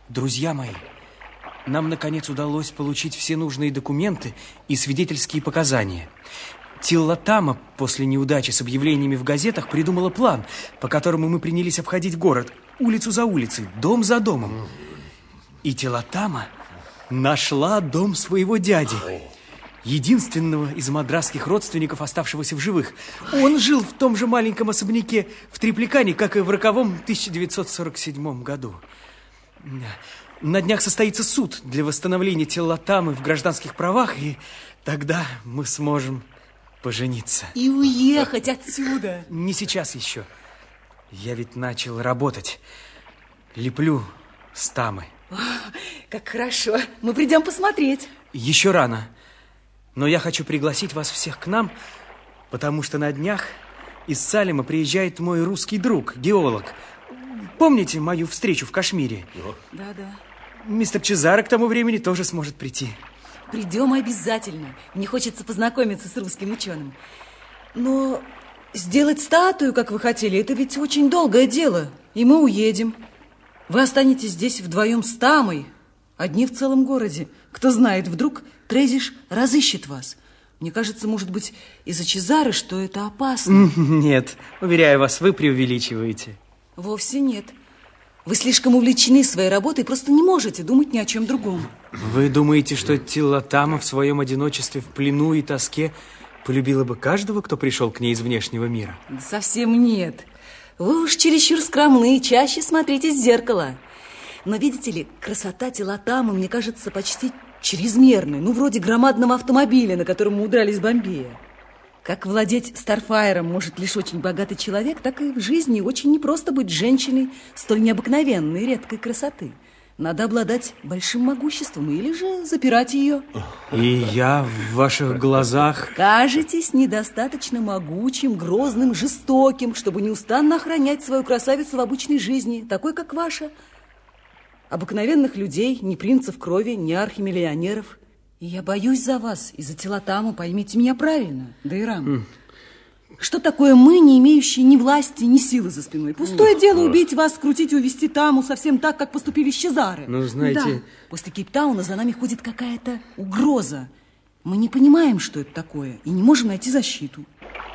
Друзья мои, нам, наконец, удалось получить все нужные документы и свидетельские показания. Тилла Тама после неудачи с объявлениями в газетах придумала план, по которому мы принялись обходить город, улицу за улицей, дом за домом. И Тилла Тама нашла дом своего дяди, единственного из мадрасских родственников, оставшегося в живых. Он жил в том же маленьком особняке в Трипликане, как и в роковом 1947 году. На днях состоится суд для восстановления Тилла Тамы в гражданских правах, и тогда мы сможем пожениться. И уехать отсюда. Не сейчас еще. Я ведь начал работать. Леплю с Тамы. Как хорошо. Мы придем посмотреть. Еще рано. Но я хочу пригласить вас всех к нам, потому что на днях из Салема приезжает мой русский друг, геолог. Помните мою встречу в Кашмире? Да. Мистер Чезаро к тому времени тоже сможет прийти. Придем обязательно. Мне хочется познакомиться с русским ученым. Но сделать статую, как вы хотели, это ведь очень долгое дело. И мы уедем. Вы останетесь здесь вдвоем с Тамой, одни в целом городе. Кто знает, вдруг Трезиш разыщет вас. Мне кажется, может быть, из-за Чезаро, что это опасно. Нет, уверяю вас, вы преувеличиваете. Вовсе нет. Вы слишком увлечены своей работой и просто не можете думать ни о чем другом. Вы думаете, что Тилла Тама в своем одиночестве, в плену и тоске полюбила бы каждого, кто пришел к ней из внешнего мира? Да совсем нет. Вы уж чересчур скромны, чаще смотрите в зеркало. Но, видите ли, красота Тилла Тамы, мне кажется, почти чрезмерной. Ну, вроде громадного автомобиля, на котором мы удрали из Бомбея. Как владеть Старфайром может лишь очень богатый человек, так и в жизни очень непросто быть женщиной столь необыкновенной и редкой красоты. Надо обладать большим могуществом или же запирать ее. И я в ваших глазах... Кажетесь недостаточно могучим, грозным, жестоким, чтобы неустанно охранять свою красавицу в обычной жизни, такой, как ваша. Обыкновенных людей, ни принцев крови, ни архимиллионеров. И я боюсь за вас, и за Тилла Таму, поймите меня правильно, Дейрам. Что такое мы, не имеющие ни власти, ни силы за спиной? Пустое дело убить вас, скрутить и увести Таму совсем так, как поступили с Чезаро. Ну, знаете... Да. После Кейптауна за нами ходит какая-то угроза. Мы не понимаем, что это такое, и не можем найти защиту.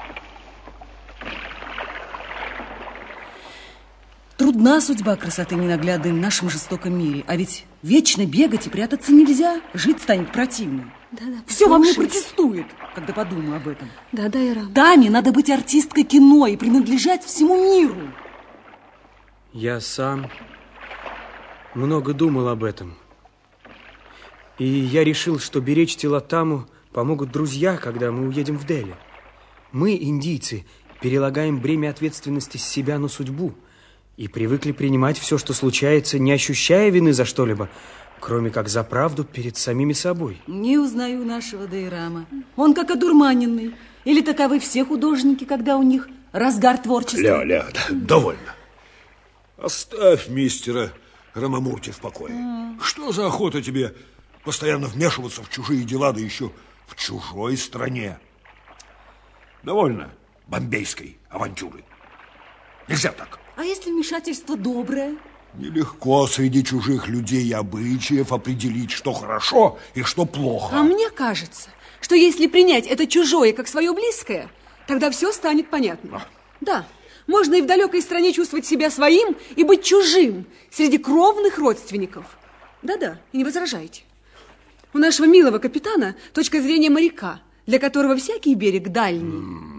Трудна судьба красоты ненаглядной в нашем жестоком мире. А ведь вечно бегать и прятаться нельзя. Жить станет противно. Да, все во мне протестует, когда подумаю об этом. Да, Дейрам. Таме надо быть артисткой кино и принадлежать всему миру. Я сам много думал об этом. И я решил, что беречь Тилла Таму помогут друзья, когда мы уедем в Дели. Мы, индийцы, перелагаем бремя ответственности с себя на судьбу и привыкли принимать все, что случается, не ощущая вины за что-либо, кроме как за правду перед самими собой. Не узнаю нашего Дейрама. Он как одурманенный. Или таковы все художники, когда у них разгар творчества. Ля, довольно. Оставь мистера Рамамурти в покое. Что за охота тебе постоянно вмешиваться в чужие дела, да еще в чужой стране? Довольно бомбейской авантюры. Нельзя так. А если вмешательство доброе? Нелегко среди чужих людей и обычаев определить, что хорошо и что плохо. А мне кажется, что если принять это чужое как свое близкое, тогда все станет понятно. Да, можно и в далекой стране чувствовать себя своим и быть чужим среди кровных родственников. Да-да, и не возражайте. У нашего милого капитана точка зрения моряка, для которого всякий берег дальний.